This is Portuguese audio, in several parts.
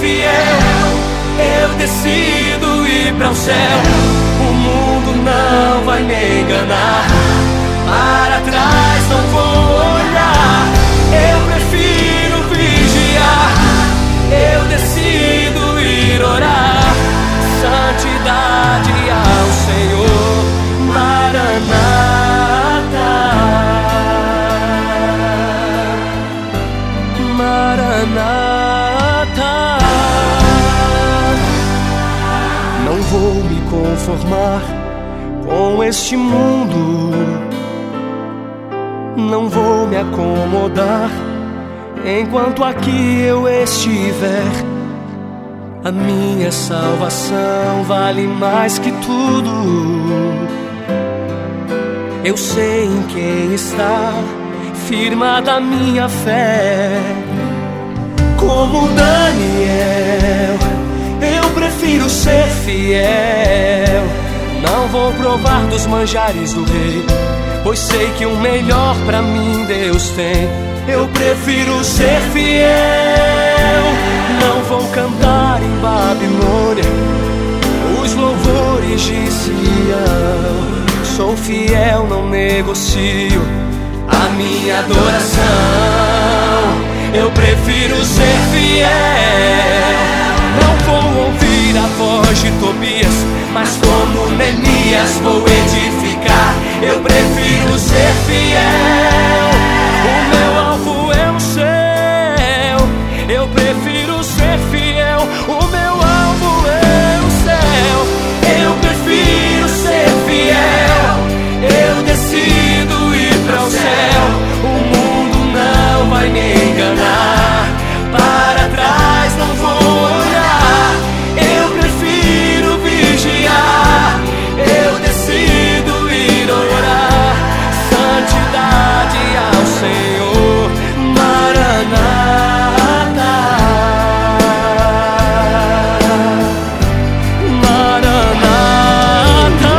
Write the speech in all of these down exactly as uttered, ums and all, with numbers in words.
fiel. Eu decido ir para o céu. O mundo não vai me enganar. Para trás não vou olhar. Eu prefiro vigiar. Eu decido ir orar. Santidade ao Senhor. Maranata, Maranata. Não vou me conformar com este mundo. Não vou me acomodar enquanto aqui eu estiver. A minha salvação vale mais que tudo. Eu sei em quem está firmada a minha fé. Como Daniel, eu prefiro ser fiel. Não vou provar dos manjares do rei, pois sei que o melhor pra mim Deus tem. Eu prefiro ser fiel. Não vou cantar em Babilônia os louvores de Sião. Sou fiel, não negocio a minha adoração. Eu prefiro ser fiel. Não vou ouvir a voz de Tobias, mas como Neemias vou edificar. Eu prefiro ser fiel. O meu alvo é o céu. Eu prefiro ser fiel. O meu alvo é o céu. Eu prefiro ser fiel. Eu decido ir para o céu. O mundo não vai me enganar. Para trás não vou olhar. Eu prefiro vigiar. Eu decido ir orar. Santidade ao Senhor. Maranata, Maranata.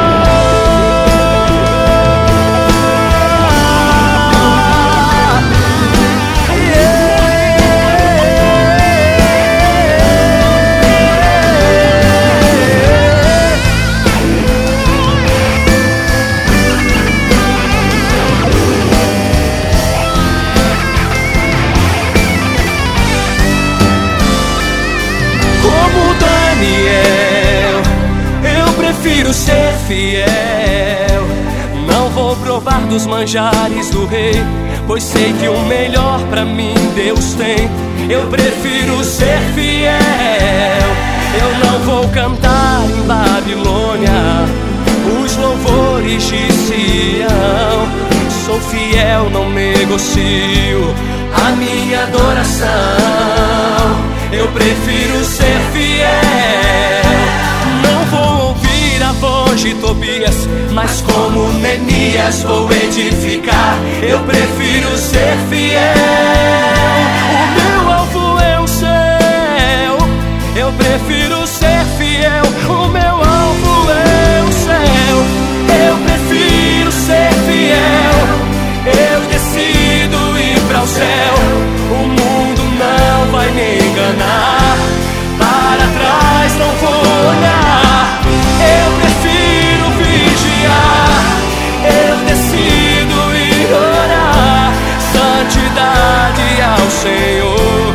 Como Daniel, eu prefiro ser fiel. Não vou provar dos manjares do rei, pois sei que o melhor pra mim Deus tem. Eu prefiro ser fiel. Eu não vou cantar em Babilônia os louvores de Sião. Sou fiel, não negocio a minha adoração. Eu prefiro ser fiel. Não vou ouvir a voz de Tobias, mas como Neemias vou edificar. Eu prefiro ser fiel. O meu alvo é o céu. Eu prefiro ser fiel. O meu alvo é o céu. Eu prefiro ser fiel. Eu decido ir para o céu. O mundo não vai me enganar. Para trás não vou olhar. Eu prefiro vigiar. Eu decido ir orar. Santidade ao Senhor.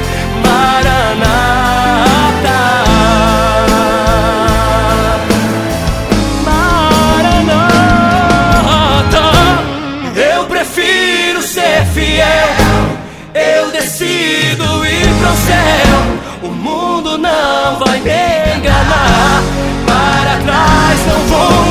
Maranata, Maranata. Eu prefiro ser fiel. Eu decido ir pro céu. O mundo não vai me enganar. Para trás não vou